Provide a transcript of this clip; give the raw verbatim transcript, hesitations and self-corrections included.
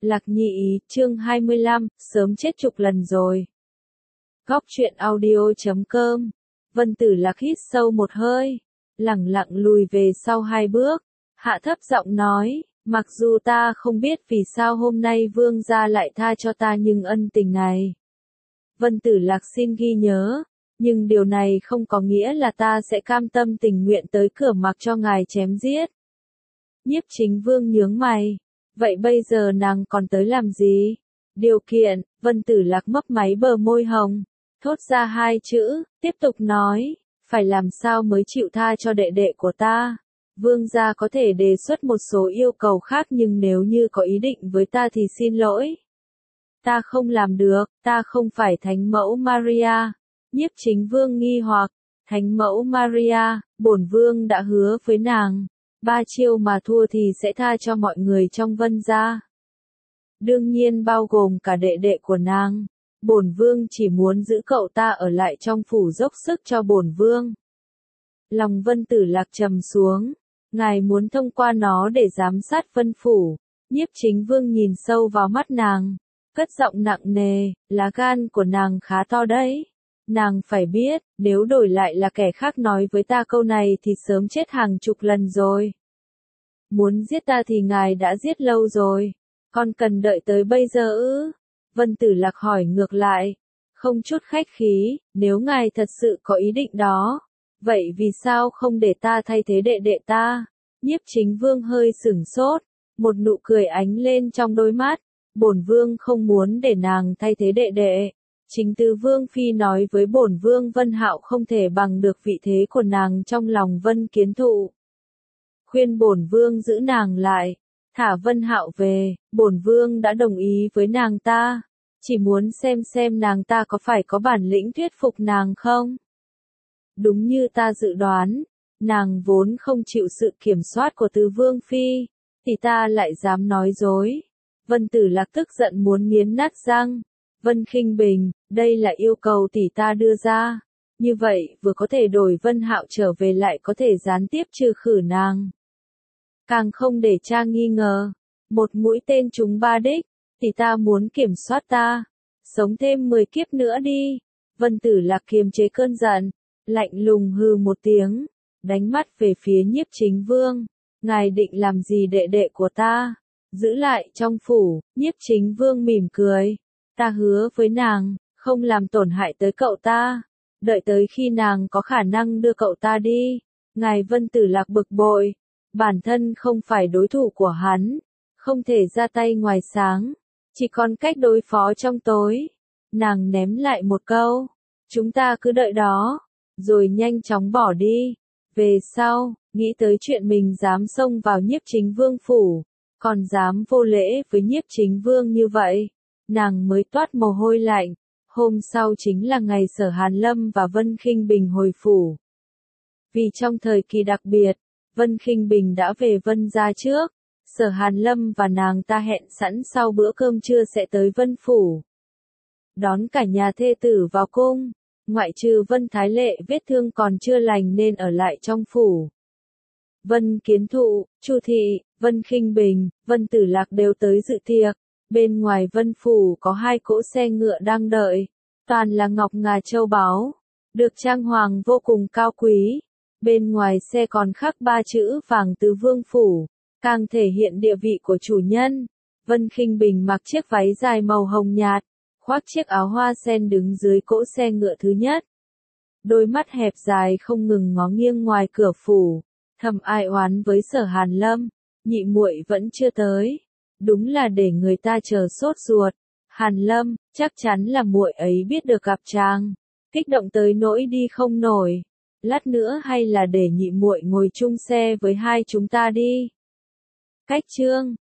Lạc nhị, chương hai mươi lăm, sớm chết chục lần rồi. Góc truyện audio chấm com. Vân Tử Lạc hít sâu một hơi, lẳng lặng lùi về sau hai bước, hạ thấp giọng nói, mặc dù ta không biết vì sao hôm nay vương gia lại tha cho ta nhưng ân tình này. Vân Tử Lạc xin ghi nhớ, nhưng điều này không có nghĩa là ta sẽ cam tâm tình nguyện tới cửa mặc cho ngài chém giết. Nhiếp Chính Vương nhướng mày. Vậy bây giờ nàng còn tới làm gì? Điều kiện, Vân Tử Lạc mấp máy bờ môi hồng, thốt ra hai chữ, tiếp tục nói, phải làm sao mới chịu tha cho đệ đệ của ta. Vương gia có thể đề xuất một số yêu cầu khác nhưng nếu như có ý định với ta thì xin lỗi. Ta không làm được, ta không phải thánh mẫu Maria. Nhiếp Chính Vương nghi hoặc, thánh mẫu Maria, bổn vương đã hứa với nàng. Ba chiêu mà thua thì sẽ tha cho mọi người trong Vân gia. Đương nhiên bao gồm cả đệ đệ của nàng. Bổn vương chỉ muốn giữ cậu ta ở lại trong phủ dốc sức cho bổn vương. Lòng Vân Tử Lạc trầm xuống. Ngài muốn thông qua nó để giám sát Vân phủ. Nhiếp Chính Vương nhìn sâu vào mắt nàng, cất giọng nặng nề, lá gan của nàng khá to đấy. Nàng phải biết, nếu đổi lại là kẻ khác nói với ta câu này thì sớm chết hàng chục lần rồi. Muốn giết ta thì ngài đã giết lâu rồi, còn cần đợi tới bây giờ ư? Vân Tử Lạc hỏi ngược lại, không chút khách khí, nếu ngài thật sự có ý định đó, vậy vì sao không để ta thay thế đệ đệ ta? Nhiếp Chính Vương hơi sửng sốt, một nụ cười ánh lên trong đôi mắt, bổn vương không muốn để nàng thay thế đệ đệ. Chính tứ Vương Phi nói với bổn vương Vân Hạo không thể bằng được vị thế của nàng trong lòng Vân Kiến Thụ. Khuyên bổn vương giữ nàng lại, thả Vân Hạo về, bổn vương đã đồng ý với nàng ta, chỉ muốn xem xem nàng ta có phải có bản lĩnh thuyết phục nàng không. Đúng như ta dự đoán, nàng vốn không chịu sự kiểm soát của tứ Vương Phi, thì ta lại dám nói dối. Vân Tử Lạc tức giận muốn nghiến nát răng. Vân Khinh Bình, đây là yêu cầu tỷ ta đưa ra. Như vậy, vừa có thể đổi Vân Hạo trở về lại có thể gián tiếp trừ khử nàng. Càng không để cha nghi ngờ. Một mũi tên trúng ba đích, tỷ ta muốn kiểm soát ta. Sống thêm mười kiếp nữa đi. Vân Tử Lạc kiềm chế cơn giận, lạnh lùng hừ một tiếng, đánh mắt về phía Nhiếp Chính Vương. Ngài định làm gì đệ đệ của ta? Giữ lại trong phủ. Nhiếp Chính Vương mỉm cười. Ta hứa với nàng, không làm tổn hại tới cậu ta. Đợi tới khi nàng có khả năng đưa cậu ta đi. Ngài Vân Tử Lạc bực bội. Bản thân không phải đối thủ của hắn. Không thể ra tay ngoài sáng. Chỉ còn cách đối phó trong tối. Nàng ném lại một câu. Chúng ta cứ đợi đó. Rồi nhanh chóng bỏ đi. Về sau, nghĩ tới chuyện mình dám xông vào Nhiếp Chính Vương phủ. Còn dám vô lễ với Nhiếp Chính Vương như vậy. Nàng mới toát mồ hôi lạnh. Hôm sau chính là ngày Sở Hàn Lâm và Vân Khinh Bình hồi phủ. Vì trong thời kỳ đặc biệt, Vân Khinh Bình đã về Vân gia trước. Sở Hàn Lâm và nàng ta hẹn sẵn sau bữa cơm trưa sẽ tới Vân phủ. Đón cả nhà thê tử vào cung. Ngoại trừ Vân Thái Lệ vết thương còn chưa lành nên ở lại trong phủ. Vân Kiến Thụ, Chu Thị, Vân Khinh Bình, Vân Tử Lạc đều tới dự tiệc. Bên ngoài Vân phủ có hai cỗ xe ngựa đang đợi, toàn là ngọc ngà châu báu, được trang hoàng vô cùng cao quý. Bên ngoài xe còn khắc ba chữ vàng tứ vương phủ, càng thể hiện địa vị của chủ nhân. Vân Khinh Bình mặc chiếc váy dài màu hồng nhạt, khoác chiếc áo hoa sen đứng dưới cỗ xe ngựa thứ nhất. Đôi mắt hẹp dài không ngừng ngó nghiêng ngoài cửa phủ, thầm ai oán với Sở Hàn Lâm, nhị muội vẫn chưa tới. Đúng là để người ta chờ sốt ruột. Hàn Lâm, chắc chắn là muội ấy biết được gặp chàng, kích động tới nỗi đi không nổi. Lát nữa hay là để nhị muội ngồi chung xe với hai chúng ta đi. Cách chương